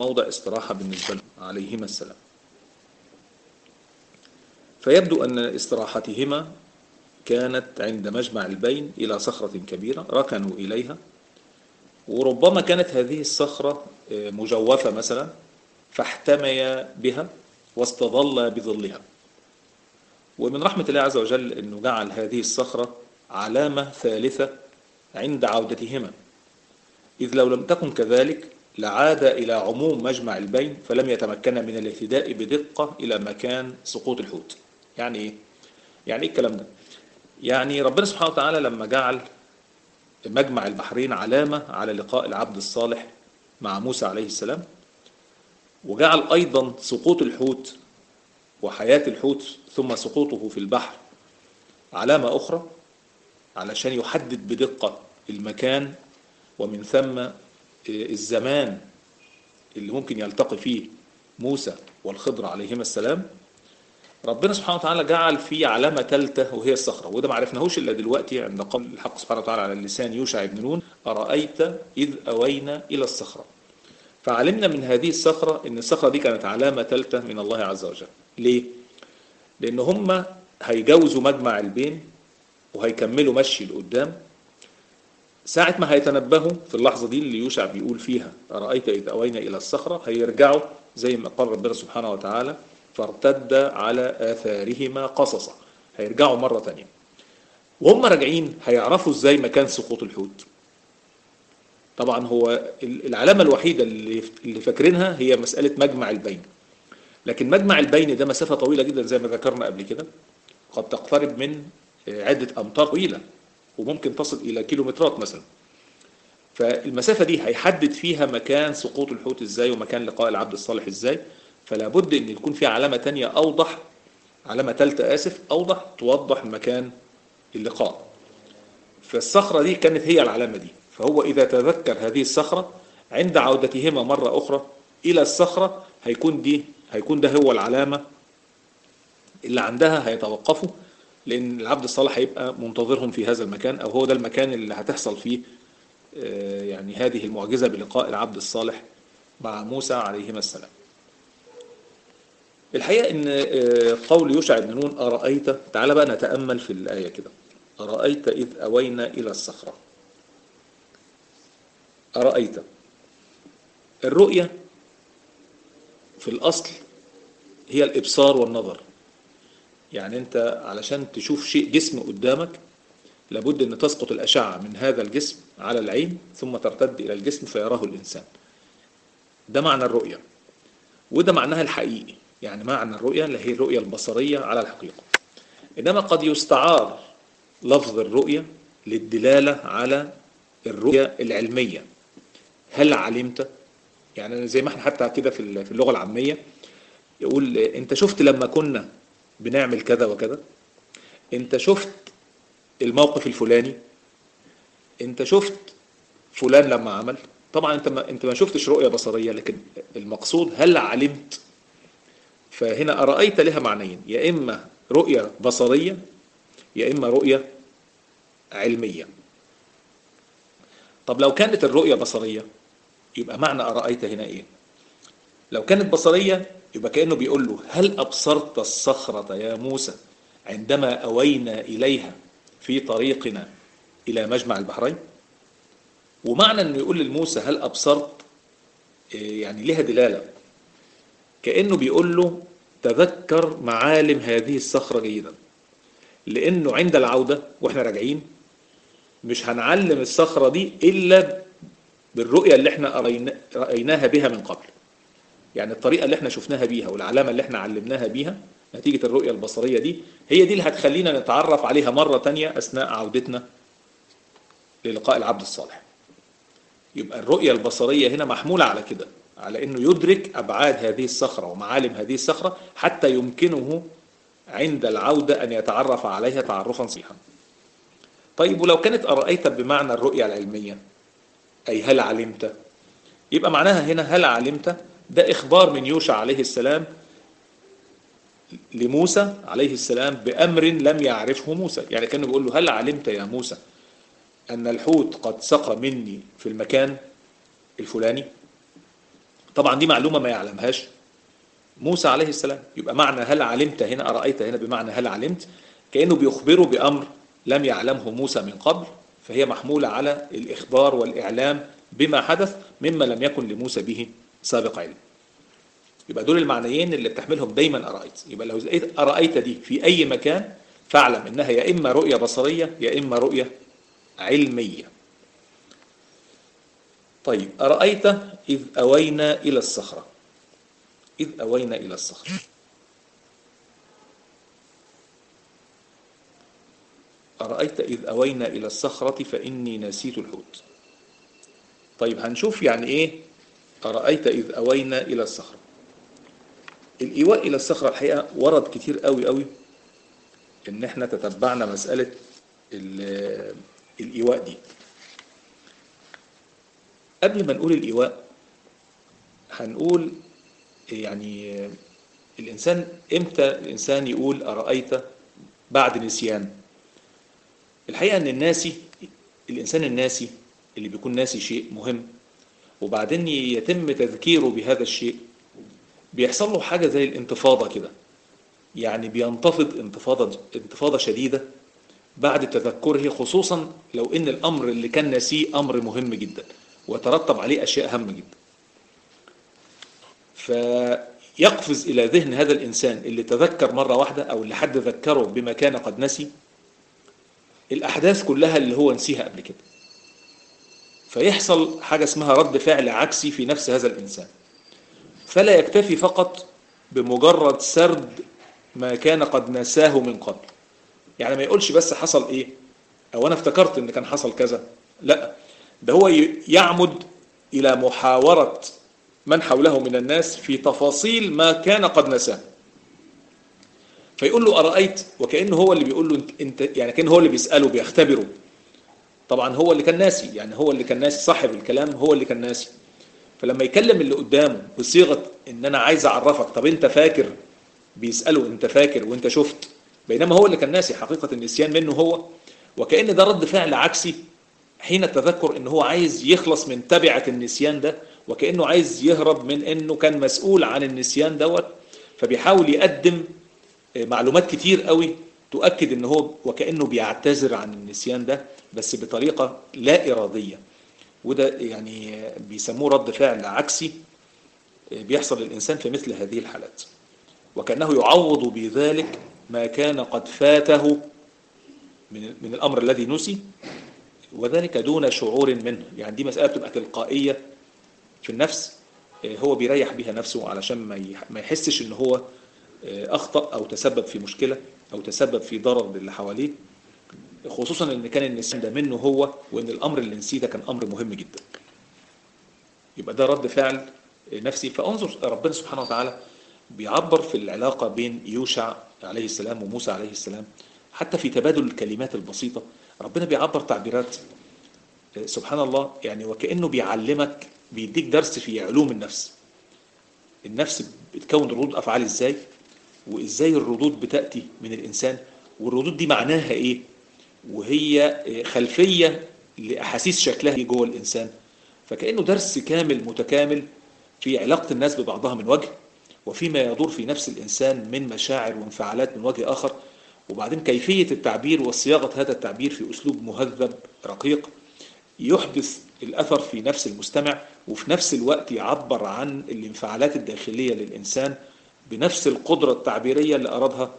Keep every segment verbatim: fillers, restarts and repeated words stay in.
موضع استراحة بالنسبة لهم عليهما السلام. فيبدو أن استراحتهما كانت عند مجمع البين إلى صخرة كبيرة ركنوا إليها، وربما كانت هذه الصخرة مجوفة مثلا فاحتميا بها واستظل بظلها. ومن رحمة الله عز وجل أنه جعل هذه الصخرة علامة ثالثة عند عودتهما، إذ لو لم تكن كذلك لعاد إلى عموم مجمع البين فلم يتمكن من الاهتداء بدقة إلى مكان سقوط الحوت. يعني إيه؟ يعني إيه الكلام ده؟ يعني ربنا سبحانه وتعالى لما جعل مجمع البحرين علامة على لقاء العبد الصالح مع موسى عليه السلام، وجعل أيضا سقوط الحوت وحياة الحوت ثم سقوطه في البحر علامة أخرى علشان يحدد بدقة المكان ومن ثم الزمان اللي ممكن يلتقي فيه موسى والخضر عليهما السلام. ربنا سبحانه وتعالى جعل فيه علامة ثالثة وهي الصخرة، وده ما عرفناهوش إلا دلوقتي عند قول الحق سبحانه وتعالى على لسان يوشع بن نون: أرأيت إذ أوينا إلى الصخرة. فعلمنا من هذه الصخرة إن الصخرة دي كانت علامة ثالثة من الله عز وجل. ليه؟ لأن هم هيجوزوا مجمع البين وهيكملوا مشي لقدام. ساعة ما هيتنبهوا في اللحظة دي اللي يوشع بيقول فيها أرأيت إذ أوينا إلى الصخرة، هيرجعوا زي ما قال ربنا سبحانه وتعالى: فارتد على آثارهما قصصا. هيرجعوا مرة تانية، وهم راجعين هيعرفوا ازاي مكان سقوط الحوت. طبعا هو العلامة الوحيدة اللي فاكرينها هي مسألة مجمع البين، لكن مجمع البين ده مسافة طويلة جدا زي ما ذكرنا قبل كده، قد تقترب من عدة أمتار طويلة وممكن تصل إلى كيلومترات مثلا. فالمسافة دي هيحدد فيها مكان سقوط الحوت ازاي ومكان لقاء العبد الصالح ازاي. فلا بد ان يكون في علامة تانية اوضح، علامة ثالثة اسف اوضح توضح مكان اللقاء. فالصخرة دي كانت هي العلامة دي. فهو اذا تذكر هذه الصخرة عند عودتهما مرة اخرى الى الصخرة هيكون دي هيكون ده هو العلامة اللي عندها هيتوقفوا، لان العبد الصالح هيبقى منتظرهم في هذا المكان، او هو ده المكان اللي هتحصل فيه يعني هذه المعجزة بلقاء العبد الصالح مع موسى عليهما السلام. الحقيقة ان قول يوشع بن نون أرأيت، تعال بقى نتأمل في الآية كده: أرأيت إذ أوينا إلى الصخرة. أرأيت، الرؤية في الأصل هي الإبصار والنظر. يعني أنت علشان تشوف شيء جسم قدامك لابد أن تسقط الأشعة من هذا الجسم على العين ثم ترتد إلى الجسم فيراه الإنسان. ده معنى الرؤية، وده معناها الحقيقي. يعني معنى الرؤية اللي هي الرؤية البصرية على الحقيقة. إنما قد يستعار لفظ الرؤية للدلالة على الرؤية العلمية. هل علمت؟ يعني زي ما احنا حتى كده في اللغة العامية يقول انت شفت لما كنا بنعمل كذا وكذا، انت شفت الموقف الفلاني، انت شفت فلان لما عمل. طبعا انت ما انت ما شفتش رؤية بصرية، لكن المقصود هل علمت. فهنا أرأيت لها معنيين: يا إما رؤية بصرية يا إما رؤية علمية. طب لو كانت الرؤية بصرية يبقى معنى أرأيت هنا إيه؟ لو كانت بصرية يبقى كأنه بيقول له: هل أبصرت الصخرة يا موسى عندما أوينا إليها في طريقنا إلى مجمع البحرين؟ ومعنى أنه يقول للموسى هل أبصرت يعني لها دلالة، كأنه بيقول له تذكر معالم هذه الصخرة جيدا، لأنه عند العودة وإحنا راجعين مش هنعلم الصخرة دي إلا بالرؤية اللي احنا رأيناها بها من قبل. يعني الطريقة اللي احنا شفناها بيها والعلامة اللي احنا علمناها بيها نتيجة الرؤية البصرية دي هي دي اللي هتخلينا نتعرف عليها مرة تانية أثناء عودتنا للقاء العبد الصالح. يبقى الرؤية البصرية هنا محمولة على كده، على انه يدرك ابعاد هذه الصخرة ومعالم هذه الصخرة حتى يمكنه عند العودة ان يتعرف عليها تعرفا صحيحا. طيب ولو كانت أرأيت بمعنى الرؤية العلمية اي هل علمت، يبقى معناها هنا هل علمت ده اخبار من يوشع عليه السلام لموسى عليه السلام بأمر لم يعرفه موسى. يعني كانوا بيقول له هل علمت يا موسى أن الحوت قد سقى مني في المكان الفلاني؟ طبعا دي معلومة ما يعلمهاش موسى عليه السلام. يبقى معنى هل علمت هنا، أرأيت هنا بمعنى هل علمت، كأنه بيخبره بأمر لم يعلمه موسى من قبل، فهي محمولة على الإخبار والإعلام بما حدث مما لم يكن لموسى به سابق علم. يبقى دول المعنيين اللي بتحملهم دايما أرأيت. يبقى لو لقيت أرأيت دي في أي مكان فاعلم إنها يا إما رؤية بصرية يا إما رؤية علمية. طيب، أرأيت إذ أوينا إلى الصخرة. إذ أوينا إلى الصخرة، أرأيت إذ أوينا إلى الصخرة فإني نسيت الحوت. طيب هنشوف يعني إيه أرأيت إذ أوينا إلى الصخرة. الإيواء إلى الصخرة الحقيقة ورد كتير قوي قوي إن إحنا تتبعنا مسألة الإيواء دي. قبل ما نقول الإيواء هنقول يعني الإنسان إمتى الإنسان يقول أرأيت بعد نسيان. الحقيقة أن الناسي، الإنسان الناسي اللي بيكون ناسي شيء مهم وبعدين يتم تذكيره بهذا الشيء، بيحصل له حاجة زي الانتفاضة كده، يعني بينتفض انتفاضة انتفاضة شديدة بعد تذكره، خصوصا لو ان الامر اللي كان ناسيه امر مهم جدا وترتب عليه اشياء هامة جدا. فيقفز الى ذهن هذا الانسان اللي تذكر مرة واحدة او اللي حد ذكره بما كان قد نسي الاحداث كلها اللي هو نسيها قبل كده، فيحصل حاجة اسمها رد فعل عكسي في نفس هذا الانسان. فلا يكتفي فقط بمجرد سرد ما كان قد نساه من قبل، يعني ما يقولش بس حصل ايه او انا افتكرت ان كان حصل كذا، لا، ده هو يعمد الى محاورة من حوله من الناس في تفاصيل ما كان قد نساه، فيقول له أرأيت، وكأنه هو اللي بيقول له انت، يعني كأنه هو اللي بيسأله بيختبره. طبعا هو اللي كان ناسي، يعني هو اللي كان ناسي، صاحب الكلام هو اللي كان ناسي. فلما يكلم اللي قدامه بصيغة ان انا عايز اعرفك، طب انت فاكر، بيسأله انت فاكر وانت شفت، بينما هو اللي كان ناسي، حقيقة النسيان منه هو. وكأن ده رد فعل عكسي حين التذكر ان هو عايز يخلص من تبعة النسيان ده، وكأنه عايز يهرب من انه كان مسؤول عن النسيان دوت، فبيحاول يقدم معلومات كتير قوي تؤكد ان هو وكأنه بيعتذر عن النسيان ده بس بطريقة لا إرادية. وده يعني بيسموه رد فعل عكسي بيحصل للإنسان في مثل هذه الحالات، وكأنه يعوض بذلك ما كان قد فاته من من الأمر الذي نسي، وذلك دون شعور منه. يعني دي مسألة بتبقى تلقائية في النفس، هو بيريح بها نفسه علشان ما يحسش ان هو أخطأ أو تسبب في مشكلة أو تسبب في ضرر للي حواليه، خصوصا ان كان النسيان ده منه هو، وان الأمر اللي نسيه ده كان أمر مهم جدا. يبقى ده رد فعل نفسي. فانظر ربنا سبحانه وتعالى بيعبر في العلاقة بين يوشع عليه السلام وموسى عليه السلام، حتى في تبادل الكلمات البسيطة ربنا بيعبر تعبيرات سبحان الله، يعني وكأنه بيعلمك، بيديك درس في علوم النفس. النفس بتكون ردود أفعال إزاي، وإزاي الردود بتأتي من الإنسان، والردود دي معناها إيه، وهي خلفية لأحاسيس شكلها جوه الإنسان. فكأنه درس كامل متكامل في علاقة الناس ببعضها من وجه، وفيما يدور في نفس الإنسان من مشاعر وانفعالات من وجه آخر، وبعدين كيفية التعبير وصياغة هذا التعبير في أسلوب مهذب رقيق يحدث الأثر في نفس المستمع، وفي نفس الوقت يعبر عن الانفعالات الداخلية للإنسان بنفس القدرة التعبيرية اللي أرادها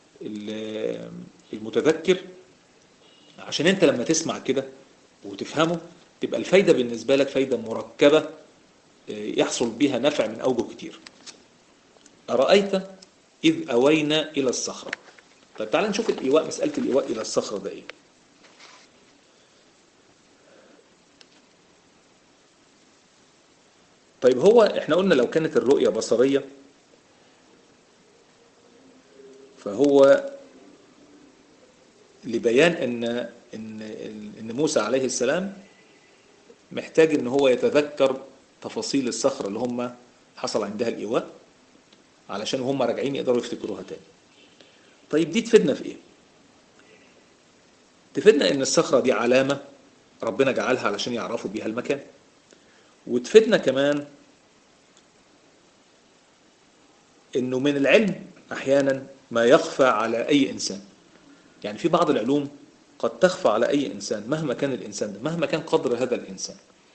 المتذكر، عشان أنت لما تسمع كده وتفهمه تبقى الفايدة بالنسبة لك فايدة مركبة يحصل بها نفع من أوجه كتير. أرأيت إذ أوينا إلى الصخرة. طيب تعال نشوف الإيواء، مسألة الإيواء إلى الصخرة ده إيه. طيب هو إحنا قلنا لو كانت الرؤية بصرية فهو لبيان إن إن إن موسى عليه السلام محتاج إن هو يتذكر تفاصيل الصخرة اللي هم حصل عندها الإيواء علشان هم راجعين يقدروا يفتكروها تاني. طيب دي تفيدنا في إيه؟ تفيدنا إن الصخرة دي علامة ربنا جعلها علشان يعرفوا بيها المكان، وتفيدنا كمان إنه من العلم أحيانا ما يخفى على أي إنسان. يعني في بعض العلوم قد تخفى على أي إنسان مهما كان الإنسان ده، مهما كان قدر هذا الإنسان.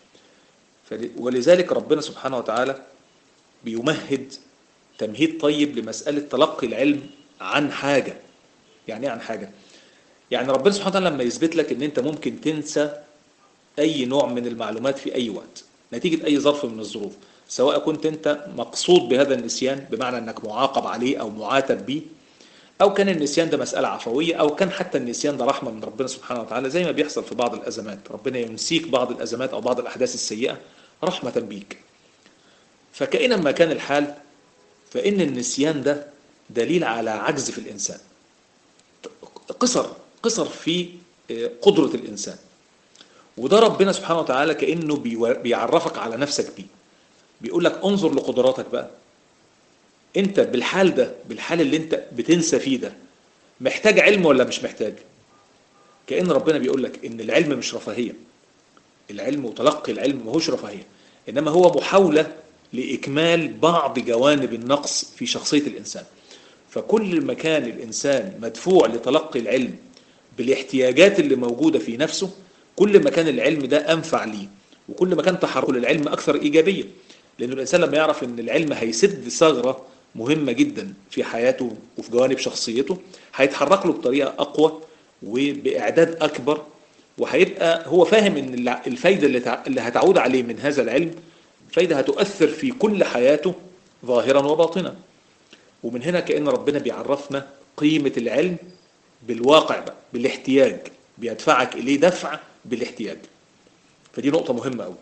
ولذلك ربنا سبحانه وتعالى بيمهد تمهيد طيب لمسألة تلقي العلم عن حاجة. يعني ايه عن حاجة؟ يعني ربنا سبحانه وتعالى لما يثبت لك ان انت ممكن تنسى اي نوع من المعلومات في اي وقت نتيجة اي ظرف من الظروف، سواء كنت انت مقصود بهذا النسيان بمعنى انك معاقب عليه او معاتب به، او كان النسيان ده مسألة عفوية، او كان حتى النسيان ده رحمة من ربنا سبحانه وتعالى، زي ما بيحصل في بعض الازمات، ربنا ينسيك بعض الازمات او بعض الاحداث السيئة رحمة بيك. فكائنا ما كان الحال، فإن النسيان ده دليل على عجز في الإنسان، قصر قصر في قدرة الإنسان. وده ربنا سبحانه وتعالى كأنه بيعرفك على نفسك بيه، بيقول لك انظر لقدراتك بقى، انت بالحال ده، بالحال اللي انت بتنسى فيه ده، محتاج علم ولا مش محتاج؟ كأن ربنا بيقول لك ان العلم مش رفاهية، العلم وتلقي العلم ما هوش رفاهية، انما هو محاولة لإكمال بعض جوانب النقص في شخصية الإنسان. فكل ما كان الإنسان مدفوع لتلقي العلم بالاحتياجات اللي موجودة في نفسه، كل ما كان العلم ده أنفع ليه، وكل ما كان تحركه للعلم أكثر إيجابية. لأنه الإنسان لما يعرف أن العلم هيسد ثغرة مهمة جدا في حياته وفي جوانب شخصيته، هيتحرك له بطريقة أقوى وبإعداد أكبر، وهيبقى هو فاهم أن الفايدة اللي هتعود عليه من هذا العلم فايدة هتؤثر في كل حياته ظاهرا وباطنا. ومن هنا كأن ربنا بيعرفنا قيمة العلم بالواقع بقى، بالاحتياج، بيدفعك إليه دفع بالاحتياج. فدي نقطة مهمة أوي.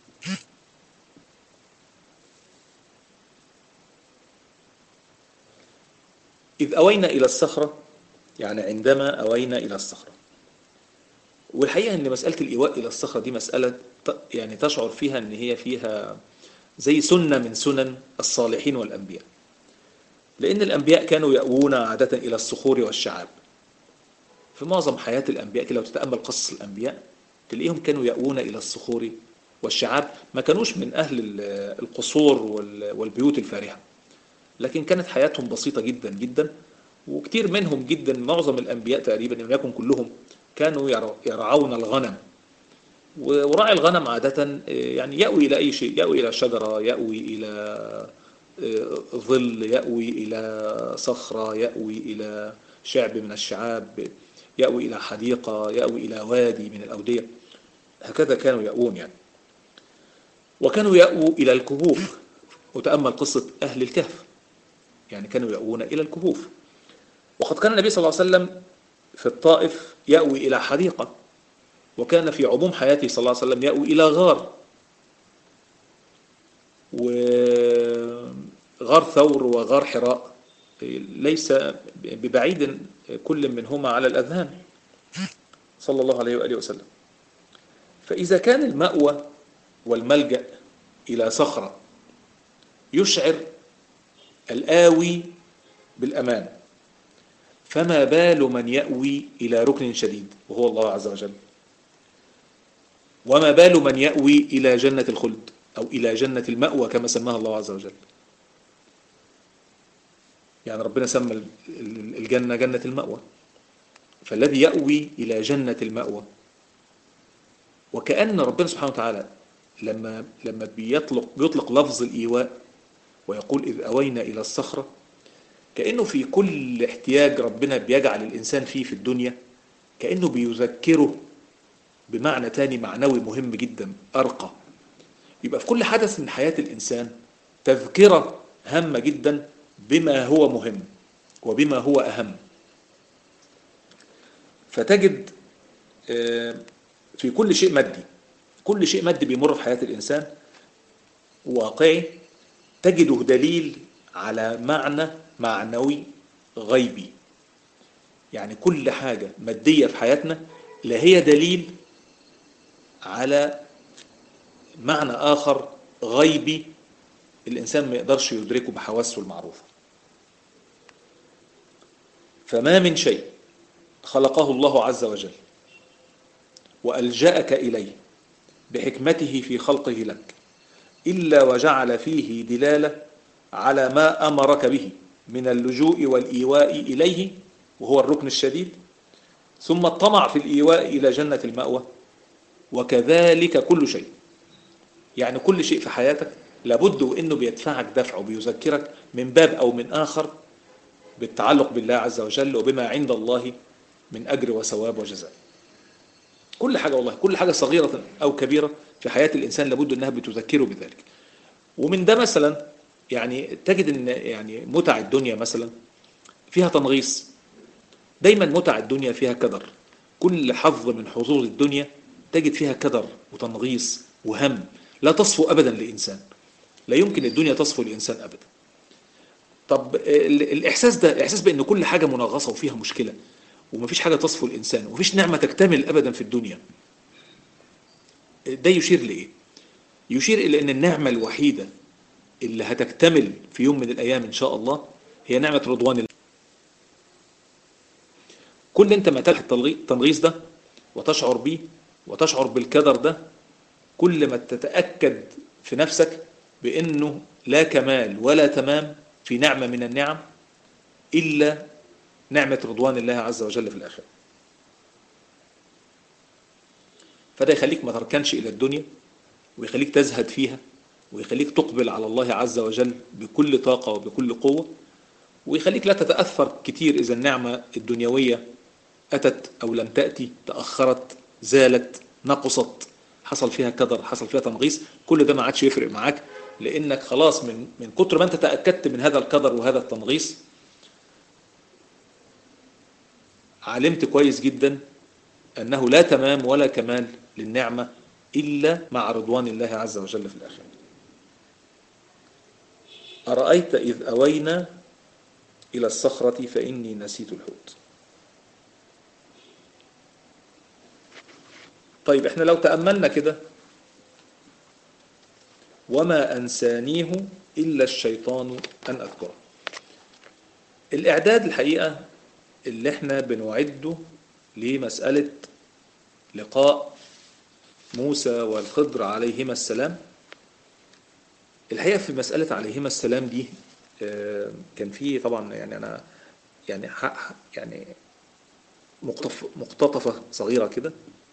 إذ أوينا إلى الصخرة، يعني عندما أوينا إلى الصخرة. والحقيقة أن مسألة الإيواء إلى الصخرة دي مسألة يعني تشعر فيها أن هي فيها زي سنة من سنن الصالحين والأنبياء. لأن الأنبياء كانوا يأوون عادة إلى الصخور والشعاب. في معظم حياة الأنبياء كده لو تتأمل قصص الأنبياء تلاقيهم كانوا يأوون إلى الصخور والشعاب، ما كانوش من أهل القصور والبيوت الفارهة، لكن كانت حياتهم بسيطة جدا جدا. وكتير منهم جدا، معظم الأنبياء تقريبا إن يكن كلهم، كانوا يرعون الغنم. وراعي الغنم عادة يعني يأوي إلى أي شيء، يأوي إلى شجرة، يأوي إلى ظل، يأوي إلى صخرة، يأوي إلى شعب من الشعاب، يأوي إلى حديقة، يأوي إلى وادي من الأودية. هكذا كانوا يأوون يعني. وكانوا يأووا إلى الكهوف. وتأمل قصة أهل الكهف، يعني كانوا يأوون إلى الكهوف. وقد كان النبي صلى الله عليه وسلم في الطائف يأوي إلى حديقة، وكان في عموم حياته صلى الله عليه وسلم يأوي إلى غار، وغار ثور وغار حراء ليس ببعيد كل منهما على الأذهان صلى الله عليه وآله وسلم. فإذا كان المأوى والملجأ إلى صخرة يشعر الآوي بالأمان، فما بال من يأوي إلى ركن شديد وهو الله عز وجل؟ وما بال من يأوي إلى جنة الخلد أو إلى جنة المأوى كما سماها الله عز وجل؟ يعني ربنا سمى الجنة جنة المأوى، فالذي يأوي إلى جنة المأوى. وكأن ربنا سبحانه وتعالى لما لما بيطلق بيطلق لفظ الإيواء ويقول إذ أوينا إلى الصخرة، كأنه في كل احتياج ربنا بيجعل الإنسان فيه في الدنيا، كأنه بيذكره بمعنى تاني معنوي مهم جدا أرقى. يبقى في كل حدث من حياة الإنسان تذكرة هامة جدا بما هو مهم وبما هو أهم. فتجد في كل شيء مادي، كل شيء مادي بيمر في حياة الإنسان واقعي، تجده دليل على معنى معنوي غيبي. يعني كل حاجة مادية في حياتنا لا هي دليل على معنى آخر غيبي الإنسان ما يقدرش يدركه بحواسه المعروفة. فما من شيء خلقه الله عز وجل وألجأك إليه بحكمته في خلقه لك إلا وجعل فيه دلالة على ما أمرك به من اللجوء والإيواء إليه وهو الركن الشديد، ثم الطمع في الإيواء إلى جنة المأوى، وكذلك كل شيء. يعني كل شيء في حياتك لابد وإنه بيدفعك دفع وبيذكرك من باب أو من آخر بالتعلق بالله عز وجل وبما عند الله من أجر وثواب وجزاء. كل حاجة والله، كل حاجة صغيرة أو كبيرة في حياة الإنسان لابد أنها بتذكره بذلك. ومن ده مثلا يعني تجد أن يعني متع الدنيا مثلا فيها تنغيص. دايما متع الدنيا فيها كدر. كل حظ من حظوظ الدنيا تجد فيها كدر وتنغيص وهم، لا تصفو أبدا لإنسان. لا يمكن الدنيا تصفو لإنسان أبدا. طب الإحساس ده، الإحساس بأن كل حاجة منغصة وفيها مشكلة ومفيش حاجة تصفو الإنسان ومفيش نعمة تكتمل أبدا في الدنيا، ده يشير لإيه؟ يشير إلى أن النعمة الوحيدة اللي هتكتمل في يوم من الأيام إن شاء الله هي نعمة رضوان الله. كل أنت ما تلحق التنغيص ده وتشعر به وتشعر بالكدر ده، كل ما تتأكد في نفسك بأنه لا كمال ولا تمام في نعمة من النعم إلا نعمة رضوان الله عز وجل في الآخرة. فده يخليك ما تركنش إلى الدنيا، ويخليك تزهد فيها، ويخليك تقبل على الله عز وجل بكل طاقة وبكل قوة، ويخليك لا تتأثر كتير إذا النعمة الدنيوية أتت أو لم تأتي، تأخرت، زالت، نقصت، حصل فيها كدر، حصل فيها تنغيص. كل ده ما عادش يفرق معاك، لأنك خلاص من من كتر ما أنت تأكدت من هذا الكدر وهذا التنغيص علمت كويس جدا أنه لا تمام ولا كمال للنعمة إلا مع رضوان الله عز وجل في الآخرة. أرأيت إذ أوينا إلى الصخرة فإني نسيت الحوت. طيب احنا لو تأملنا كده، وما أنسانيه إلا الشيطان أن أذكره. الإعداد الحقيقة اللي احنا بنعده لمسألة لقاء موسى والخضر عليهما السلام، الحقيقة في مسألة عليهما السلام دي كان فيه طبعا يعني أنا يعني يعني مقتطفة صغيرة كده.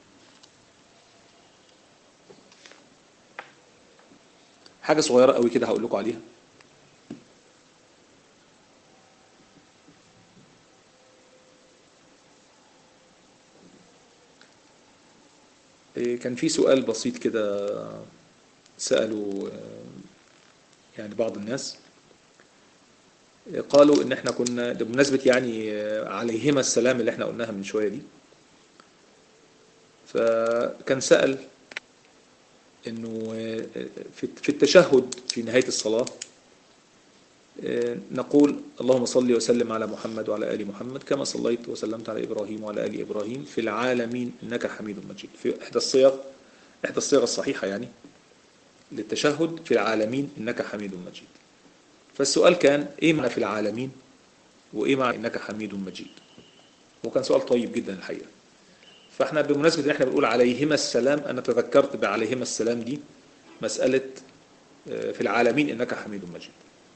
حاجة صغيرة قوي كده هقول لكم عليها. كان في سؤال بسيط كده سألوا يعني بعض الناس، قالوا ان احنا كنا بمناسبة يعني عليهما السلام اللي احنا قلناها من شوية دي، فكان سأل انه في التشهد في نهاية الصلاة نقول اللهم صل وسلم على محمد وعلى آل محمد كما صليت وسلمت على إبراهيم وعلى آل إبراهيم في العالمين إنك حميد مجيد. في إحدى الصيغ إحدى الصيغ الصحيحة يعني للتشهد في العالمين إنك حميد مجيد. فالسؤال كان إيه معنى في العالمين وإيه معنى إنك حميد مجيد؟ وكان سؤال طيب جدا الحقيقة. فإحنا بمناسبة إن إحنا بنقول عليهما السلام، أنا تذكرت بعليهما السلام دي مسألة في العالمين إنك حميد مجيد.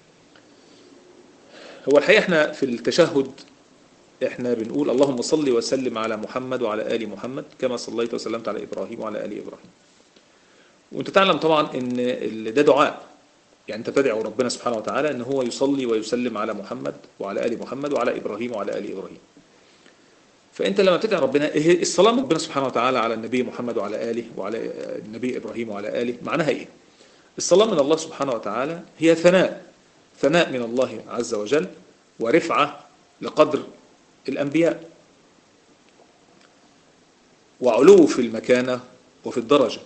هو الحقيقة احنا في التشهد احنا بنقول اللهم صل وسلم على محمد وعلى آل محمد كما صليت وسلمت على إبراهيم وعلى آل إبراهيم. وانت تعلم طبعا ان ده دعاء، يعني انت تدعو ربنا سبحانه وتعالى ان هو يصلي ويسلم على محمد وعلى آل محمد وعلى إبراهيم وعلى آل إبراهيم. فانت لما تدعي ربنا الصلاة ربنا سبحانه وتعالى على النبي محمد وعلى آله وعلى النبي إبراهيم وعلى آله، معناها ايه؟ الصلاة من الله سبحانه وتعالى هي ثناء، ثناء من الله عز وجل ورفعة لقدر الأنبياء وعلو في المكانة وفي الدرجة.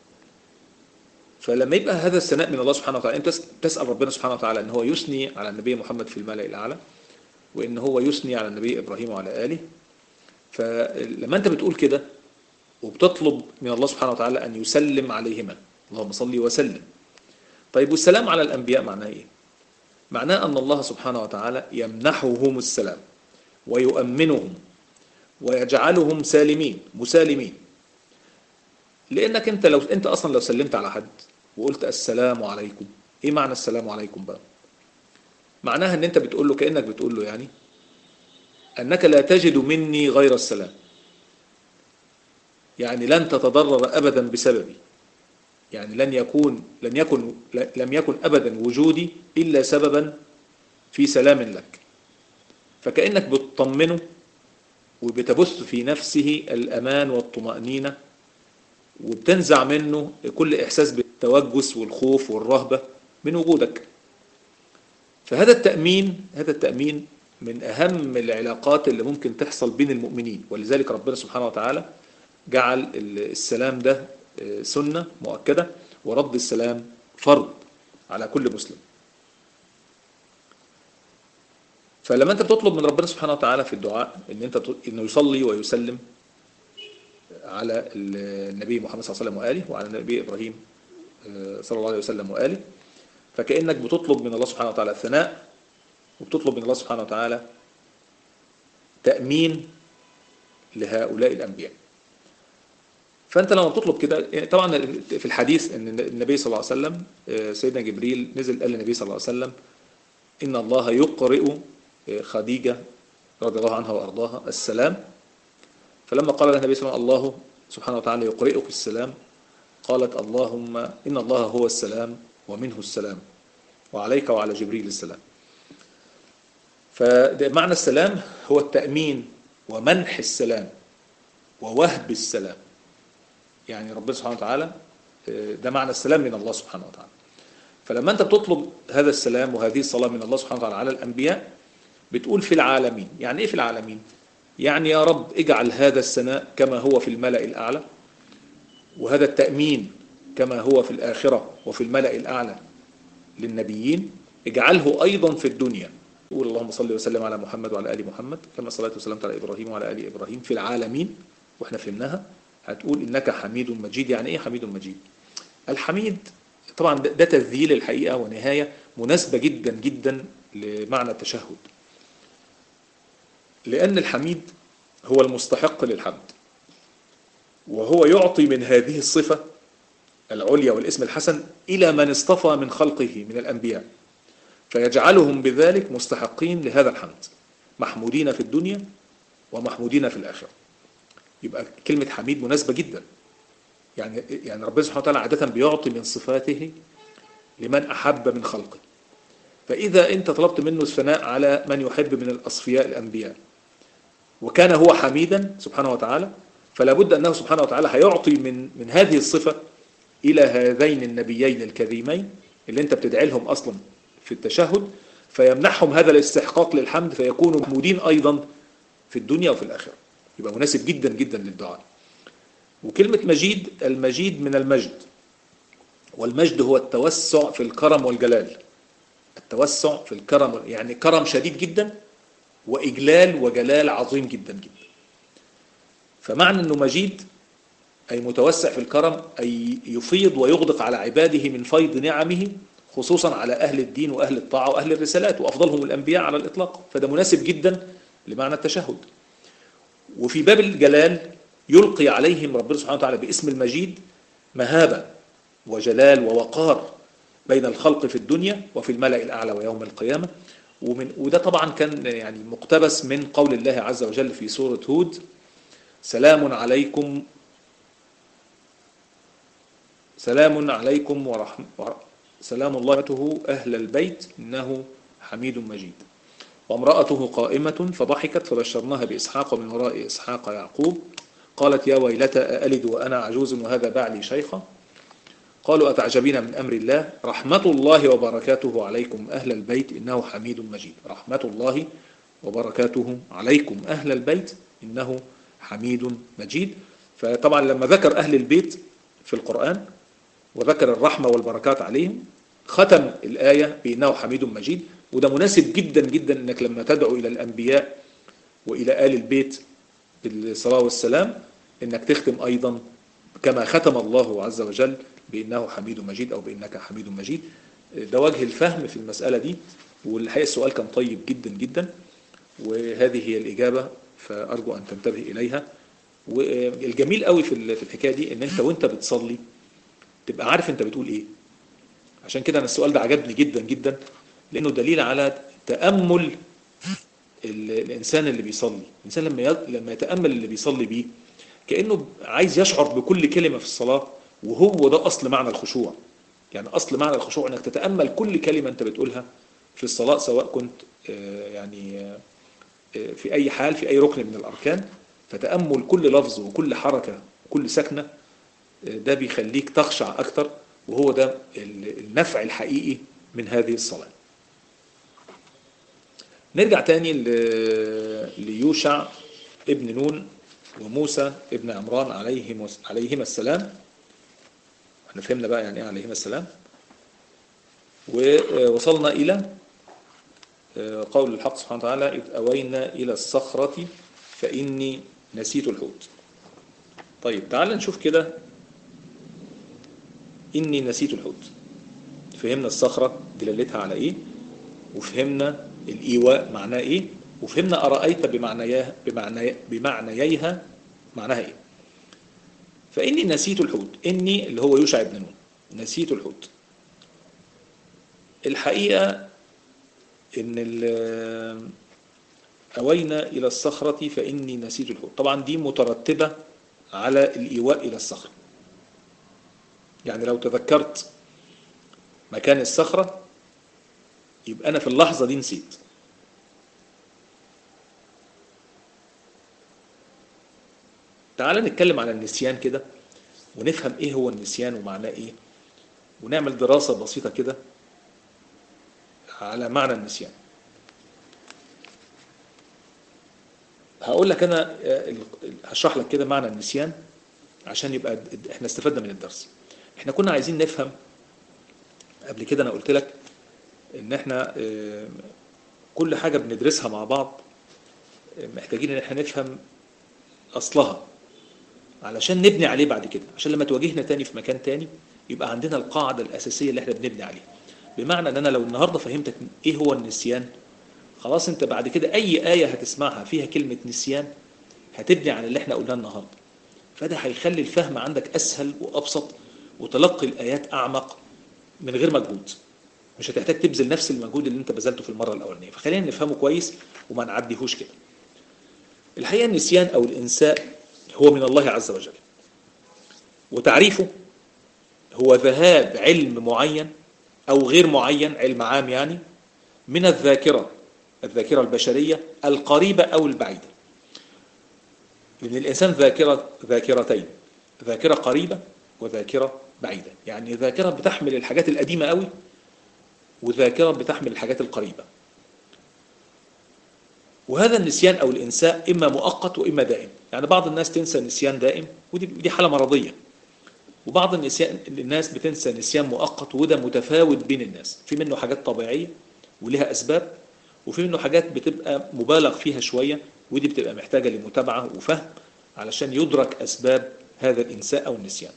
فلما يبقى هذا الثناء من الله سبحانه وتعالى، أنت تسأل ربنا سبحانه وتعالى أن هو يثني على النبي محمد في الملأ الأعلى، وأن هو يثني على النبي إبراهيم وعلى آله. فلما أنت بتقول كده وبتطلب من الله سبحانه وتعالى أن يسلم عليهما، اللهم صل وسلم. طيب والسلام على الأنبياء معناه إيه؟ معناه أن الله سبحانه وتعالى يمنحهم السلام ويؤمنهم ويجعلهم سالمين مسالمين. لأنك أنت لو أنت أصلا لو سلمت على حد وقلت السلام عليكم، إيه معنى السلام عليكم بقى؟ معناها ان انت بتقول له، كأنك بتقول له يعني انك لا تجد مني غير السلام، يعني لن تتضرر ابدا بسببي، يعني لن يكون لن يكن لم يكن ابدا وجودي الا سببا في سلام لك. فكأنك بتطمنه وبتبث في نفسه الأمان والطمأنينة، وبتنزع منه كل إحساس بالتوجس والخوف والرهبة من وجودك. فهذا التأمين هذا التأمين من أهم العلاقات اللي ممكن تحصل بين المؤمنين، ولذلك ربنا سبحانه وتعالى جعل السلام ده سنة مؤكدة، ورد السلام فرض على كل مسلم. فلما انت بتطلب من ربنا سبحانه وتعالى في الدعاء ان انت انه يصلي ويسلم على النبي محمد صلى الله عليه وسلم واله، وعلى النبي ابراهيم صلى الله عليه وسلم واله، فكأنك بتطلب من الله سبحانه وتعالى الثناء، وبتطلب من الله سبحانه وتعالى تأمين لهؤلاء الأنبياء. فأنت لما بتطلب كده، طبعا في الحديث أن النبي صلى الله عليه وسلم سيدنا جبريل نزل قال للنبي صلى الله عليه وسلم إن الله يقرئ خديجة رضي الله عنها وأرضاها السلام. فلما قال لها النبي صلى الله عليه وسلم الله سبحانه وتعالى يقرئك السلام، قالت اللهم إن الله هو السلام ومنه السلام وعليك وعلى جبريل السلام. فمعنى السلام هو التأمين ومنح السلام ووهب السلام، يعني ربنا سبحانه وتعالى ده معنى السلام من الله سبحانه وتعالى. فلما أنت بتطلب هذا السلام وهذه الصلاة من الله سبحانه وتعالى على الأنبياء، بتقول في العالمين. يعني إيه في العالمين؟ يعني يا رب اجعل هذا الثناء كما هو في الملأ الأعلى، وهذا التأمين كما هو في الآخرة وفي الملأ الأعلى للنبيين، اجعله أيضا في الدنيا. قول اللهم صل وسلم على محمد وعلى آل محمد كما صليت وسلمت على إبراهيم وعلى آل إبراهيم في العالمين. وإحنا فهمناها. هتقول إنك حميد مجيد. يعني إيه حميد مجيد؟ الحميد طبعا ده تذييل الحقيقة ونهاية مناسبة جدا جدا لمعنى التشهد، لأن الحميد هو المستحق للحمد، وهو يعطي من هذه الصفة العليا والاسم الحسن إلى من اصطفى من خلقه من الأنبياء، فيجعلهم بذلك مستحقين لهذا الحمد، محمودين في الدنيا ومحمودين في الآخرة. يبقى كلمة حميد مناسبة جدا. يعني يعني ربنا سبحانه وتعالى عادة بيعطي من صفاته لمن أحب من خلقه. فإذا أنت طلبت منه الثناء على من يحب من الأصفياء الأنبياء وكان هو حميدا سبحانه وتعالى، فلا بد أنه سبحانه وتعالى هيعطي من من هذه الصفة إلى هذين النبيين الكريمين اللي أنت بتدعي لهم أصلا في التشهد، فيمنحهم هذا الاستحقاق للحمد، فيكونوا محمودين أيضا في الدنيا وفي الآخرة. يبقى مناسب جدا جدا للدعاء. وكلمة مجيد، المجيد من المجد، والمجد هو التوسع في الكرم والجلال. التوسع في الكرم، يعني كرم شديد جدا وإجلال وجلال عظيم جدا جدا. فمعنى أنه مجيد أي متوسع في الكرم، أي يفيض ويغدق على عباده من فيض نعمه، خصوصا على أهل الدين وأهل الطاعة وأهل الرسالات، وأفضلهم الأنبياء على الإطلاق. فده مناسب جدا لمعنى التشهد. وفي باب الجلال يلقي عليهم ربنا سبحانه وتعالى باسم المجيد مهابة وجلال ووقار بين الخلق في الدنيا وفي الملأ الأعلى ويوم القيامة. ومن وده طبعا كان يعني مقتبس من قول الله عز وجل في سورة هود: سلام عليكم سلام عليكم ورحمة سلام الله أهل البيت إنه حميد مجيد. وامرأته قائمة فضحكت فبشرناها بإسحاق ومن وراء إسحاق يعقوب قالت يا ويلتى أألد وأنا عجوز وهذا بعلي شيخا قالوا أتعجبين من أمر الله رحمة الله وبركاته عليكم أهل البيت إنه حميد مجيد. رحمة الله وبركاته عليكم أهل البيت إنه حميد مجيد. فطبعا لما ذكر أهل البيت في القرآن وذكر الرحمة والبركات عليهم، ختم الآية بإنه حميد مجيد. وده مناسب جدا جدا أنك لما تدعو إلى الأنبياء وإلى آل البيت بالصلاة والسلام أنك تختم أيضا كما ختم الله عز وجل بإنه حميد مجيد أو بإنك حميد مجيد. ده وجه الفهم في المسألة دي. والحقيقة السؤال كان طيب جدا جدا، وهذه هي الإجابة، فأرجو أن تنتبه إليها. والجميل قوي في الحكاية دي أن أنت وأنت بتصلي تبقى عارف أنت بتقول إيه. عشان كده أنا السؤال ده عجبني جدا جدا، لأنه دليل على تأمل الإنسان اللي بيصلي. الإنسان لما لما يتأمل اللي بيصلي بيه كأنه عايز يشعر بكل كلمة في الصلاة، وهو ده أصل معنى الخشوع. يعني أصل معنى الخشوع أنك تتأمل كل كلمة أنت بتقولها في الصلاة، سواء كنت يعني في أي حال في أي ركن من الأركان، فتأمل كل لفظ وكل حركة وكل سكنة، ده بيخليك تخشع أكتر، وهو ده النفع الحقيقي من هذه الصلاة. نرجع تاني ليوشع ابن نون وموسى ابن عمران عليهم عليهما السلام. احنا فهمنا بقى يعني ايه عليهما السلام، ووصلنا إلى قول الحق سبحانه وتعالى: إذ أوينا إلى الصخرة فإني نسيت الحوت. طيب تعال نشوف كده، إني نسيت الحوت. فهمنا الصخرة دلالتها على إيه، وفهمنا الإيواء معناه إيه، وفهمنا أرأيت بمعنيها بمعنى بمعنييها معناها إيه. فإني نسيت الحوت، إني اللي هو يوشع ابن نون، نسيت الحوت. الحقيقة إن أوينا إلى الصخرة فإني نسيت الحوت، طبعا دي مترتبة على الإيواء إلى الصخرة. يعني لو تذكرت مكان الصخرة يبقى أنا في اللحظة دي نسيت. تعال نتكلم على النسيان كده، ونفهم إيه هو النسيان ومعناه إيه، ونعمل دراسة بسيطة كده على معنى النسيان. هقول لك أنا، هشرح لك كده معنى النسيان عشان يبقى احنا استفدنا من الدرس. احنا كنا عايزين نفهم قبل كده، أنا قلت لك إن احنا كل حاجة بندرسها مع بعض محتاجين إن احنا نفهم أصلها علشان نبني عليه بعد كده، عشان لما تواجهنا تاني في مكان تاني يبقى عندنا القاعدة الأساسية اللي احنا بنبني عليها. بمعنى ان انا لو النهاردة فهمتك ايه هو النسيان، خلاص انت بعد كده اي آية هتسمعها فيها كلمة نسيان هتبني على اللي احنا قلناه النهاردة. فده هيخلي الفهم عندك اسهل وابسط، وتلقي الايات اعمق من غير مجهود. مش هتحتاج تبذل نفس المجهود اللي انت بذلته في المرة الاولانية. فخلينا نفهمه كويس وما نعديهوش كده. الحقيقة النسيان او الانساء هو من الله عز وجل، وتعريفه هو ذهاب علم معين أو غير معين، علم عام يعني، من الذاكرة الذاكرة البشرية القريبة أو البعيدة. لأن الإنسان ذاكرة ذاكرتين، ذاكرة قريبة وذاكرة بعيدة. يعني ذاكرة بتحمل الحاجات القديمة قوي، وذاكرة بتحمل الحاجات القريبة. وهذا النسيان أو الإنساء إما مؤقت وإما دائم. يعني بعض الناس تنسى نسيان دائم، ودي دي حالة مرضية. وبعض النسيان الناس بتنسى نسيان مؤقت، وده متفاوت بين الناس. في منه حاجات طبيعية ولها أسباب، وفي منه حاجات بتبقى مبالغ فيها شوية، ودي بتبقى محتاجة لمتابعة وفهم علشان يدرك أسباب هذا الإنساء أو النسيان.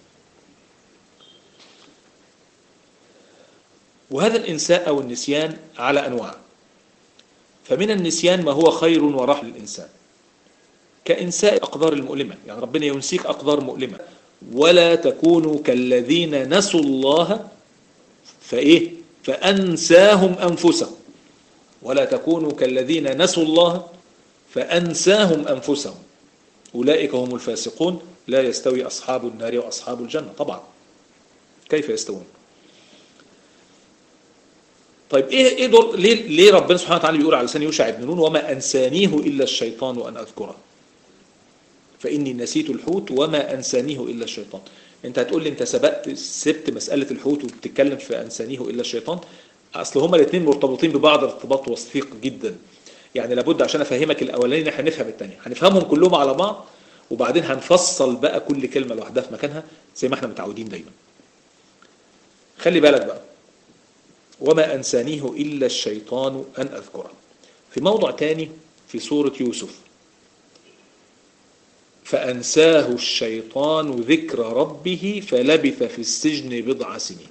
وهذا الإنساء أو النسيان على أنواع. فمن النسيان ما هو خير ورحمة للإنسان، كإنساء الأقدار المؤلمة. يعني ربنا ينسيك أقدار مؤلمة. ولا تكونوا كالذين نسوا الله فإيه فأنساهم أنفسهم. ولا تكونوا كالذين نسوا الله فأنساهم أنفسهم أولئك هم الفاسقون لا يستوي أصحاب النار وأصحاب الجنة. طبعا كيف يستوون؟ طيب ايه ايه دور ليه ليه ربنا سبحانه وتعالى بيقول على لسان يوشع بن نون: وما انسانيه الا الشيطان ان اذكره فاني نسيت الحوت وما انسانيه الا الشيطان. انت هتقول لي انت سبقت سبت مساله الحوت وبتتكلم في انسانيه الا الشيطان. اصل هما الاثنين مرتبطين ببعض ارتباط وثيق جدا. يعني لابد عشان افهمك الاولاني احنا نفهم الثانيه، هنفهمهم كلهم على بعض، وبعدين هنفصل بقى كل كلمه لوحدها في مكانها زي ما احنا متعودين دايما. خلي بالك بقى: وما أنسانيه إلا الشيطان أن أذكره. في موضع تاني في سورة يوسف: فأنساه الشيطان ذكر ربه فلبث في السجن بضع سنين.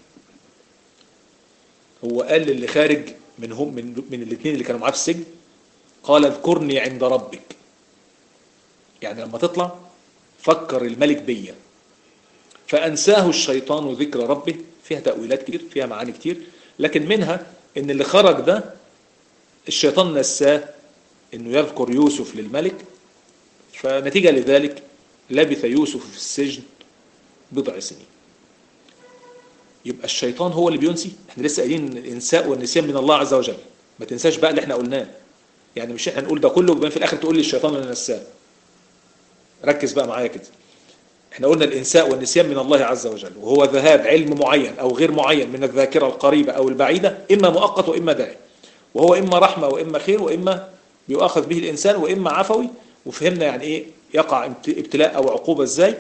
هو قال للي خارج منهم من, من الاثنين اللي كانوا معاه في السجن، قال: اذكرني عند ربك. يعني لما تطلع فكر الملك بيا. فأنساه الشيطان ذكر ربه، فيها تأويلات كتير، فيها معاني كتير، لكن منها ان اللي خرج ده الشيطان نساه انه يذكر يوسف للملك، فنتيجة لذلك لبث يوسف في السجن بضع سنين. يبقى الشيطان هو اللي بينسي. احنا لسه قايلين الانساء والنسيان من الله عز وجل، ما تنساش بقى اللي احنا قلناه. يعني مش احنا نقول ده كله وبعدين في الاخر تقول لي الشيطان اللي نساه. ركز بقى معايا كده. احنا قلنا الانساء والنسيان من الله عز وجل، وهو ذهاب علم معين او غير معين من الذاكره القريبه او البعيده، اما مؤقت واما دائم، وهو اما رحمه واما خير واما بيؤاخذ به الانسان واما عفوي. وفهمنا يعني ايه يقع ابتلاء او عقوبه ازاي.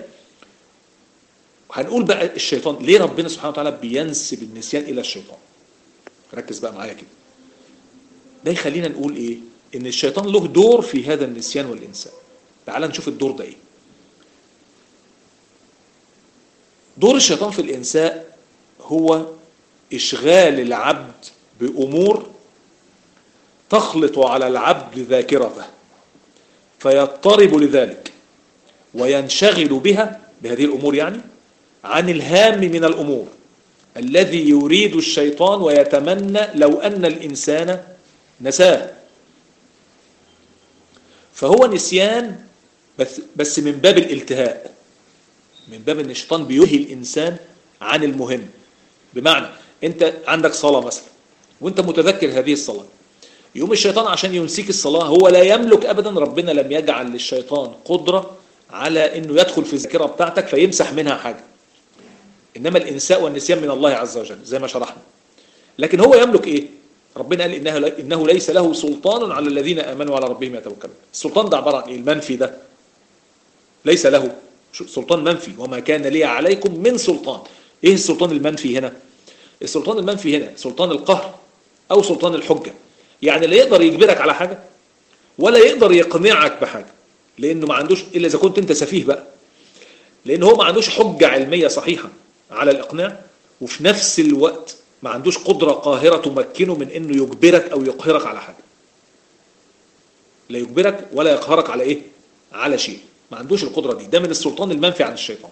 هنقول بقى الشيطان ليه ربنا سبحانه وتعالى بينسب النسيان الى الشيطان. ركز بقى معايا كده. ده يخلينا نقول ايه؟ ان الشيطان له دور في هذا النسيان والانسان. تعال نشوف الدور ده ايه. دور الشيطان في الإنساء هو إشغال العبد بأمور تخلط على العبد ذاكرته، فيضطرب لذلك وينشغل بها، بهذه الأمور يعني، عن الهام من الأمور الذي يريد الشيطان ويتمنى لو أن الإنسان نساه. فهو نسيان بس, بس من باب الالتهاء، من باب ان الشيطان بيلهي الانسان عن المهم. بمعنى انت عندك صلاة مثلا وانت متذكر هذه الصلاة، يقوم الشيطان عشان ينسيك الصلاة، هو لا يملك ابدا، ربنا لم يجعل للشيطان قدرة على انه يدخل في الذاكرة بتاعتك فيمسح منها حاجة. انما الانساء والنسيان من الله عز وجل زي ما شرحنا. لكن هو يملك ايه؟ ربنا قال انه انه ليس له سلطان على الذين امنوا على ربهم يتوكلون. السلطان ده عبارة عن ايه؟ المنفي ده ليس له سلطان منفي، وما كان لي عليكم من سلطان. ايه السلطان المنفي هنا؟ السلطان المنفي هنا سلطان القهر او سلطان الحجة. يعني لا يقدر يجبرك على حاجة ولا يقدر يقنعك بحاجة، لانه ما عندوش الا اذا كنت انت سفيه بقى، لان هو ما عندوش حجة علمية صحيحة على الاقناع، وفي نفس الوقت ما عندوش قدرة قاهرة تمكنه من انه يجبرك او يقهرك على حاجة. لا يجبرك ولا يقهرك على ايه؟ على شيء. ما عندوش القدرة دي. ده من السلطان المنفي عن الشيطان.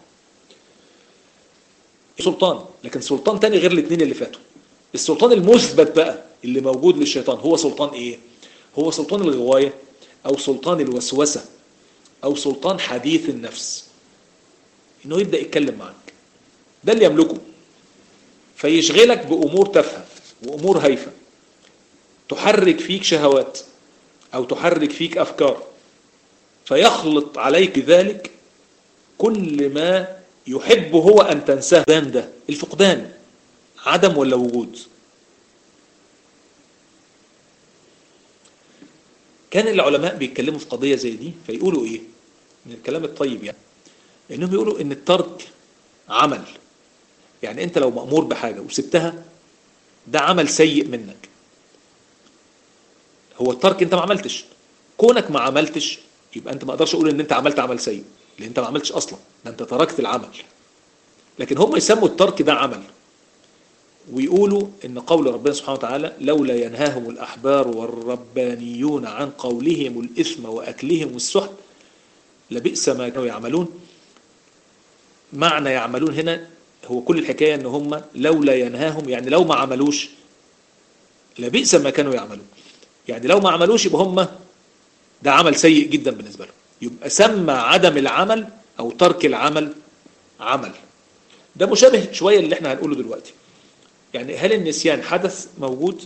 سلطان، لكن سلطان تاني غير الاثنين اللي فاتوا. السلطان المثبت بقى اللي موجود للشيطان هو سلطان ايه؟ هو سلطان الغواية او سلطان الوسوسة او سلطان حديث النفس، انه يبدأ يتكلم معك. ده اللي يملكه، فيشغلك بامور تافهة وامور هايفة تحرك فيك شهوات او تحرك فيك افكار، فيخلط عليك ذلك كل ما يحب هو أن تنساه. ده الفقدان، عدم ولا وجود. كان العلماء بيتكلموا في قضية زي دي فيقولوا إيه من الكلام الطيب، يعني إنهم يقولوا إن الترك عمل. يعني أنت لو مأمور بحاجة وسبتها ده عمل سيء منك. هو الترك أنت ما عملتش، كونك ما عملتش يبقى انت ما اقدرش اقول ان انت عملت عمل سيء، لان انت ما عملتش اصلا، ده انت تركت العمل. لكن هم يسموا الترك ده عمل، ويقولوا ان قول ربنا سبحانه وتعالى لولا ينهاهم الاحبار والربانيون عن قولهم الاثم واكلهم السحت لبئس ما كانوا يعملون. معنى يعملون هنا هو كل الحكايه ان هم لولا ينهاهم، يعني لو ما عملوش لبئس ما كانوا يعملون. يعني لو ما عملوش يبقى هم ده عمل سيء جدا بالنسبة له، يبقى سمى عدم العمل أو ترك العمل عمل. ده مشابه شوية اللي احنا هنقوله دلوقتي. يعني هل النسيان حدث موجود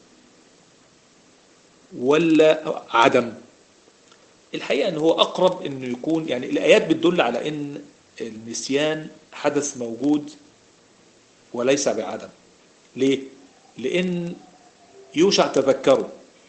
ولا عدم؟ الحقيقة ان هو أقرب انه يكون، يعني الآيات بتدل على ان النسيان حدث موجود وليس بعدم. ليه؟ لأن يوشع تذكروا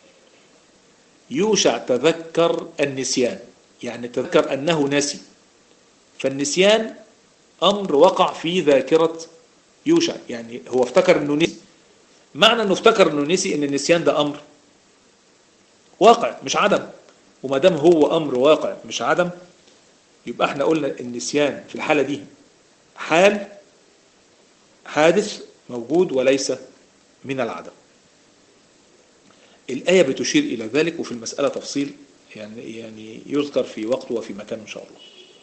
يوشع تذكر النسيان، يعني تذكر أنه نسي. فالنسيان أمر وقع في ذاكرة يوشع، يعني هو افتكر أنه نسي. معنى أنه افتكر أنه نسي أن النسيان ده أمر واقع مش عدم، وما دام هو أمر واقع مش عدم يبقى احنا قلنا النسيان في الحالة دي حال حادث موجود وليس من العدم. الآية بتشير إلى ذلك، وفي المسألة تفصيل يعني يعني يذكر في وقته وفي مكان إن شاء الله.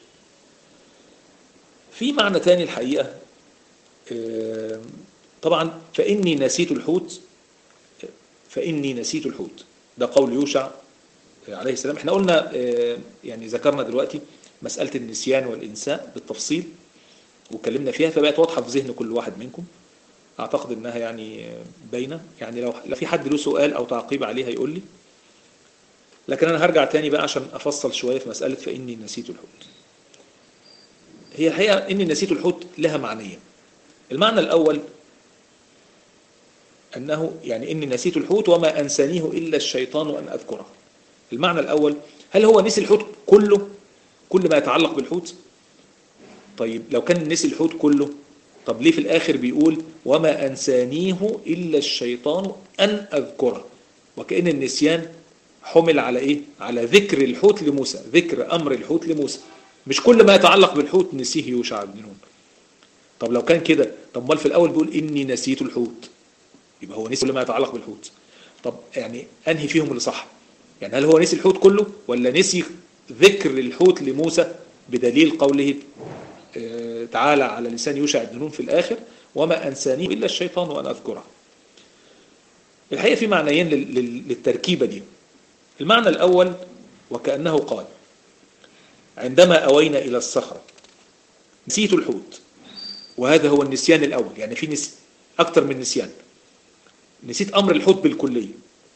في معنى تاني الحقيقة طبعا، فإني نسيت الحوت فإني نسيت الحوت. ده قول يوشع عليه السلام. احنا قلنا يعني ذكرنا دلوقتي مسألة النسيان والإنساء بالتفصيل وكلمنا فيها، فبقت واضحة في ذهن كل واحد منكم. أعتقد إنها يعني باينة. يعني لو لو في حد له سؤال أو تعقيب عليها يقول لي، لكن أنا هرجع تاني بقى عشان أفصل شوية في مسألة فإني نسيت الحوت. هي الحقيقة إني نسيت الحوت لها معنيين. المعنى الأول أنه يعني إني نسيت الحوت وما أنسانيه إلا الشيطان أن أذكره. المعنى الأول، هل هو نسي الحوت كله، كل ما يتعلق بالحوت؟ طيب لو كان نسي الحوت كله، طب ليه في الآخر بيقول وما أنسانيه إلا الشيطان أن أذكره؟ وكأن النسيان حمل على إيه؟ على ذكر الحوت لموسى، ذكر أمر الحوت لموسى، مش كل ما يتعلق بالحوت نسيه يوشع بن نون. طب لو كان كده، طب مال في الأول بيقول إني نسيت الحوت، يبقى هو نسي كل ما يتعلق بالحوت. طب يعني أنهي فيهم اللي صح؟ يعني هل هو نسي الحوت كله ولا نسي ذكر الحوت لموسى بدليل قوله تعالى على لسان يوشع بن نون في الآخر وما أنسانيه إلا الشيطان وأن أذكره؟ الحقيقة في معنيين للتركيبة دي. المعنى الأول وكأنه قال عندما أوينا إلى الصخرة نسيت الحوت، وهذا هو النسيان الأول. يعني في نس... أكتر من نسيان. نسيت أمر الحوت بالكلية،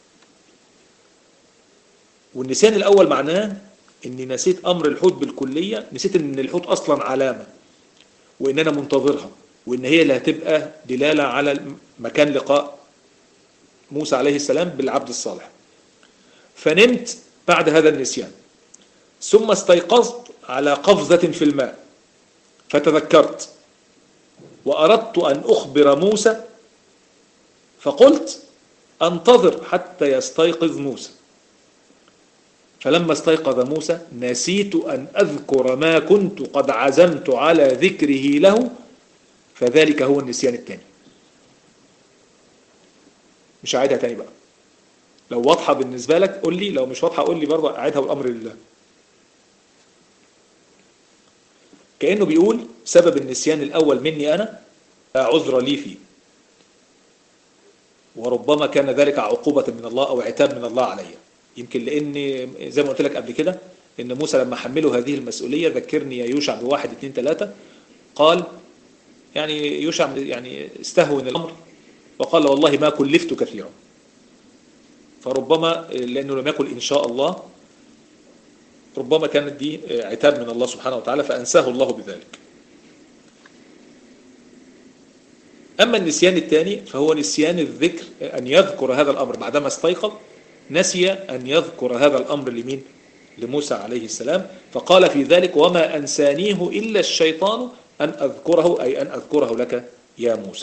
والنسيان الأول معناه إني نسيت أمر الحوت بالكلية، نسيت إن الحوت أصلا علامة وإن أنا منتظرها وإن هي اللي هتبقى دلالة على مكان لقاء موسى عليه السلام بالعبد الصالح. فنمت بعد هذا النسيان، ثم استيقظت على قفزة في الماء فتذكرت وأردت أن أخبر موسى، فقلت أنتظر حتى يستيقظ موسى، فلما استيقظ موسى نسيت أن أذكر ما كنت قد عزمت على ذكره له، فذلك هو النسيان الثاني. مش هعيدها تاني بقى، لو واضحة بالنسبة لك قول لي، لو مش واضحة قول لي برضه أعيدها والأمر لله. كأنه بيقول سبب النسيان الأول مني أنا لا عذر لي فيه، وربما كان ذلك عقوبة من الله أو عتاب من الله علي. يمكن لأن زي ما قلت لك قبل كده إن موسى لما حمله هذه المسؤولية ذكرني يا يوشع بواحد اثنين ثلاثة، قال يعني يوشع يعني استهون الأمر وقال والله ما كلفت كثيرا، فربما لأنه لم يقل إن شاء الله ربما كانت دي عتاب من الله سبحانه وتعالى فأنساه الله بذلك. أما النسيان الثاني فهو نسيان الذكر، أن يذكر هذا الأمر بعدما استيقظ، نسي أن يذكر هذا الأمر لمين؟ لموسى عليه السلام، فقال في ذلك وما أنسانيه إلا الشيطان أن أذكره، أي أن أذكره لك يا موسى.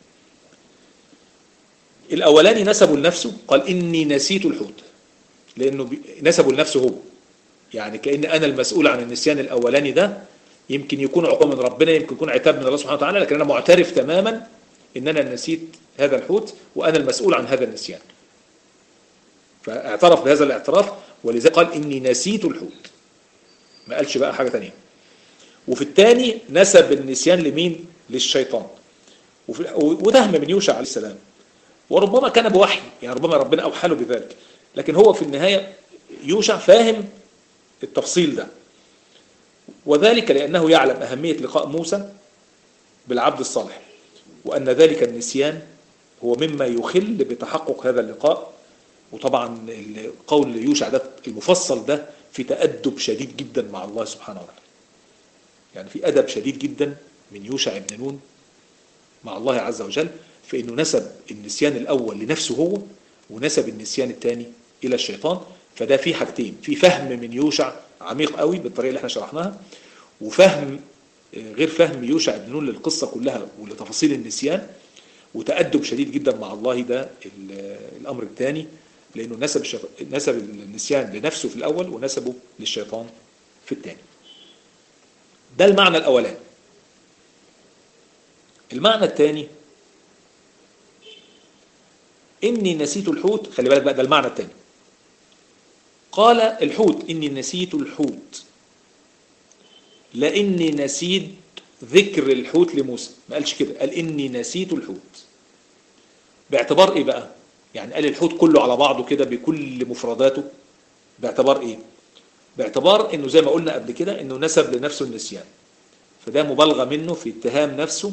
الأولاني نسبوا لنفسه، قال إني نسيت الحوت، لأنه نسبوا لنفسه هو، يعني كأن أنا المسؤول عن النسيان الأولاني ده. يمكن يكون عقوبة من ربنا، يمكن يكون عتاب من الله سبحانه وتعالى، لكن أنا معترف تماما إن أنا نسيت هذا الحوت وأنا المسؤول عن هذا النسيان. فاعترف بهذا الاعتراف، ولذلك قال إني نسيت الحوت، ما قالش بقى حاجة تانية. وفي الثاني نسب النسيان لمين؟ للشيطان، وتهم من يوشع عليه السلام، وربما كان بوحي، يعني ربما ربنا أوحى له بذلك، لكن هو في النهاية يوشع فاهم التفصيل ده، وذلك لأنه يعلم أهمية لقاء موسى بالعبد الصالح، وأن ذلك النسيان هو مما يخل بتحقق هذا اللقاء. وطبعا قول يوشع ده المفصل ده في تأدب شديد جدا مع الله سبحانه وتعالى، يعني في أدب شديد جدا من يوشع بن نون مع الله عز وجل، في أنه نسب النسيان الأول لنفسه هو، ونسب النسيان الثاني إلى الشيطان. فده في حاجتين، في فهم من يوشع عميق قوي بالطريقة اللي احنا شرحناها، وفهم غير فهم يوشع بن نون للقصة كلها ولتفاصيل النسيان، وتأدب شديد جدا مع الله. ده الأمر الثاني، لأنه نسب نسب النسيان لنفسه في الأول ونسبه للشيطان في الثاني. ده المعنى الأولاني. المعنى الثاني إني نسيت الحوت، خلي بالك بقى ده المعنى الثاني. قال الحوت إني نسيت الحوت لأني نسيت ذكر الحوت لموسى، ما قالش كده، قال إني نسيت الحوت. باعتبار إيه بقى؟ يعني قال الحوت كله على بعضه كده بكل مفرداته باعتبار ايه؟ باعتبار انه زي ما قلنا قبل كده انه نسب لنفسه النسيان، فده مبالغة منه في اتهام نفسه،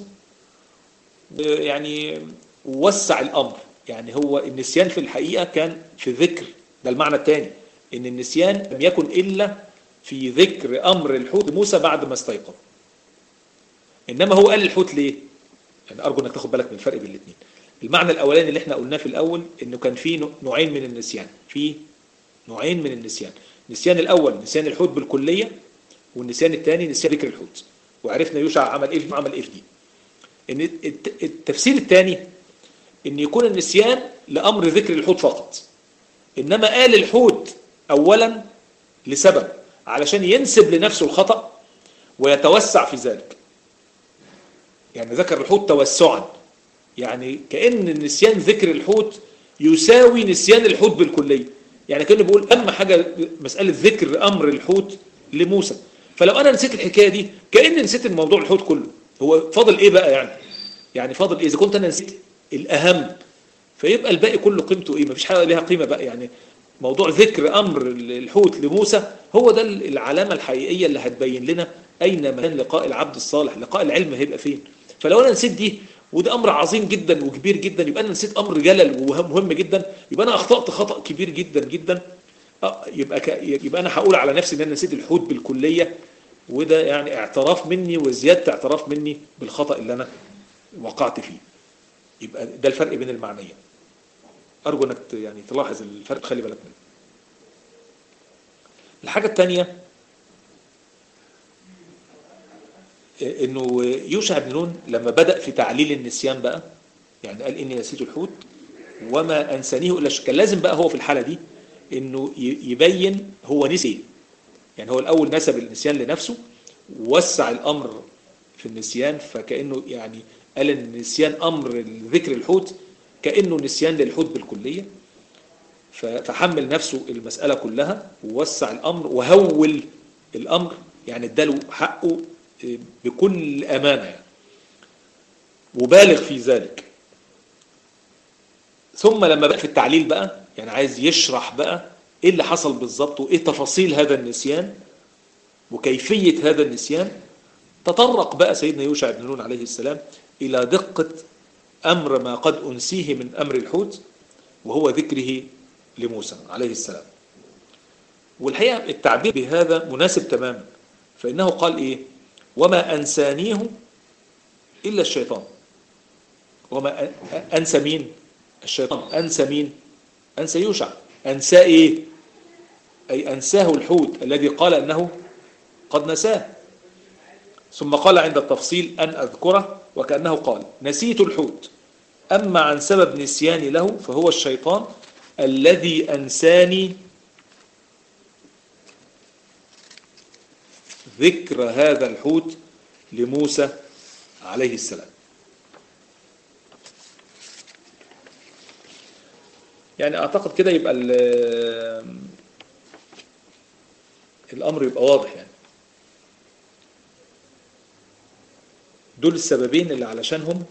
يعني وسع الامر. يعني هو النسيان في الحقيقة كان في ذكر، ده المعنى الثاني، ان النسيان لم يكن الا في ذكر امر الحوت موسى بعد ما استيقظ. انما هو قال الحوت ليه؟ يعني ارجو انك تاخد بالك من الفرق بين الاثنين. المعنى الاولاني اللي احنا قلناه في الاول انه كان في نوعين من النسيان، في نوعين من النسيان. النسيان الاول نسيان الحوت بالكليه، والنسيان الثاني نسيان ذكر الحوت. وعرفنا يوشع عمل ايه عمل ايه في دي. ان التفسير الثاني ان يكون النسيان لامر ذكر الحوت فقط، انما قال الحوت اولا لسبب علشان ينسب لنفسه الخطأ ويتوسع في ذلك. يعني ذكر الحوت توسعا، يعني كأن النسيان ذكر الحوت يساوي نسيان الحوت بالكلية. يعني كأنه بيقول أهم حاجة مسألة ذكر أمر الحوت لموسى، فلو أنا نسيت الحكاية دي كأني نسيت الموضوع الحوت كله. هو فاضل إيه بقى يعني؟ يعني فاضل إيه إذا كنت أنا نسيت الأهم؟ فيبقى الباقي كله قيمته إيه؟ مفيش حاجة ليها قيمة بقى. يعني موضوع ذكر أمر الحوت لموسى هو ده العلامة الحقيقية اللي هتبين لنا أين مكان لقاء العبد الصالح، لقاء العلم هيبقى فين. فلو أنا نسيت دي، وده أمر عظيم جدا وكبير جدا، يبقى أنا نسيت أمر جلل ومهم جدا، يبقى أنا أخطأت خطأ كبير جدا جدا. يبقى ك... يبقى أنا هقول على نفسي إن أنا نسيت الحوت بالكلية، وده يعني اعتراف مني وزيادة اعتراف مني بالخطأ اللي أنا وقعت فيه. يبقى ده الفرق بين المعنيين. أرجو أنك يعني تلاحظ الفرق، خلي بالك منه. الحاجة الثانية انه يوشع بن نون لما بدأ في تعليل النسيان بقى، يعني قال اني نسيت الحوت وما انسانيه الا كان لازم بقى هو في الحالة دي انه يبين هو نسي. يعني هو الاول نسب النسيان لنفسه ووسع الامر في النسيان، فكأنه يعني قال ان النسيان امر ذكر الحوت كأنه نسيان للحوت بالكلية، فحمل نفسه المسألة كلها ووسع الامر وهول الامر، يعني اداله حقه بكل أمانة يعني، وبالغ في ذلك. ثم لما بقى في التعليل بقى، يعني عايز يشرح بقى ايه اللي حصل بالظبط وايه تفاصيل هذا النسيان وكيفية هذا النسيان، تطرق بقى سيدنا يوشع بن نون عليه السلام إلى دقة أمر ما قد أنسيه من أمر الحوت، وهو ذكره لموسى عليه السلام. والحقيقة التعبير بهذا مناسب تماما، فإنه قال إيه؟ وما أنسانيه إلا الشيطان. وما أنسى مين؟ الشيطان. أنسى مين؟ أنسى يوشع. أنسى إيه؟ أي أنساه الحوت الذي قال أنه قد نساه. ثم قال عند التفصيل أن أذكره، وكأنه قال نسيت الحوت، أما عن سبب نسياني له فهو الشيطان الذي أنساني ذكر هذا الحوت لموسى عليه السلام. يعني أعتقد كده يبقى الأمر يبقى واضح. يعني دول السببين اللي علشانهم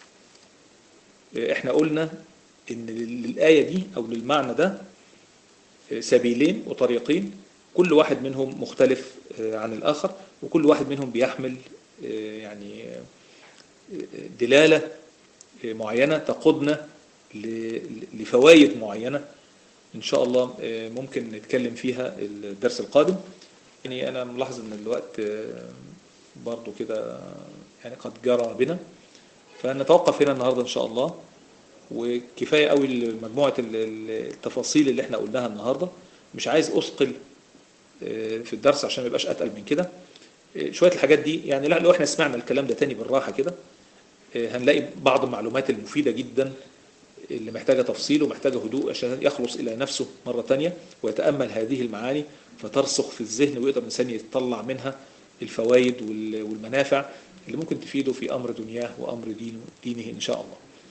احنا قلنا ان للآية دي او للمعنى ده سبيلين وطريقين، كل واحد منهم مختلف عن الآخر، وكل واحد منهم بيحمل يعني دلالة معينة تقودنا لفوائد معينة إن شاء الله ممكن نتكلم فيها الدرس القادم. يعني أنا ملاحظ أن الوقت برضو كده يعني قد جرى بنا، فنتوقف هنا النهاردة إن شاء الله. وكفاية قوي مجموعة التفاصيل اللي احنا قلناها النهاردة، مش عايز أثقل في الدرس عشان ما يبقاش أتقل من كده. شوية الحاجات دي يعني لا، لو احنا سمعنا الكلام ده تاني بالراحة كده هنلاقي بعض المعلومات المفيدة جدا اللي محتاجة تفصيل ومحتاجة هدوء عشان يخلص إلى نفسه مرة تانية ويتأمل هذه المعاني فترسخ في الذهن، ويقدر الإنسان يطلع منها الفوائد والمنافع اللي ممكن تفيده في أمر دنياه وأمر دينه, دينه إن شاء الله.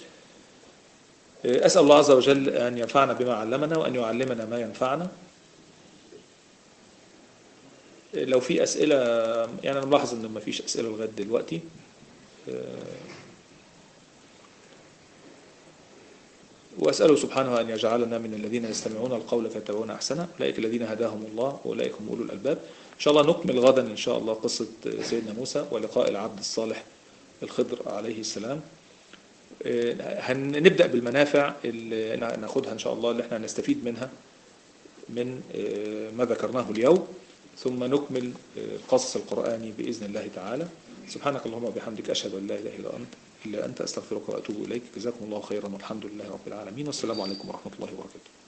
أسأل الله عز وجل أن ينفعنا بما علمنا وأن يعلمنا ما ينفعنا. لو في أسئلة، يعني أنا ملاحظ أنه ما فيش أسئلة لغاية دلوقتي. وأسأله سبحانه أن يجعلنا من الذين يستمعون القول فيتبعون أحسنه، أولئك الذين هداهم الله وأولئك هم أولو الألباب. إن شاء الله نكمل غدا إن شاء الله قصة سيدنا موسى ولقاء العبد الصالح الخضر عليه السلام. هنبدأ بالمنافع اللي ناخدها إن شاء الله اللي احنا هنستفيد منها من ما ذكرناه اليوم، ثم نكمل القصص القرآني بإذن الله تعالى. سبحانك اللهم وبحمدك أشهد أن لا إله إلا أنت إلا أنت أستغفرك وأتوب إليك. جزاكم الله خيرا والحمد لله رب العالمين، والسلام عليكم ورحمة الله وبركاته.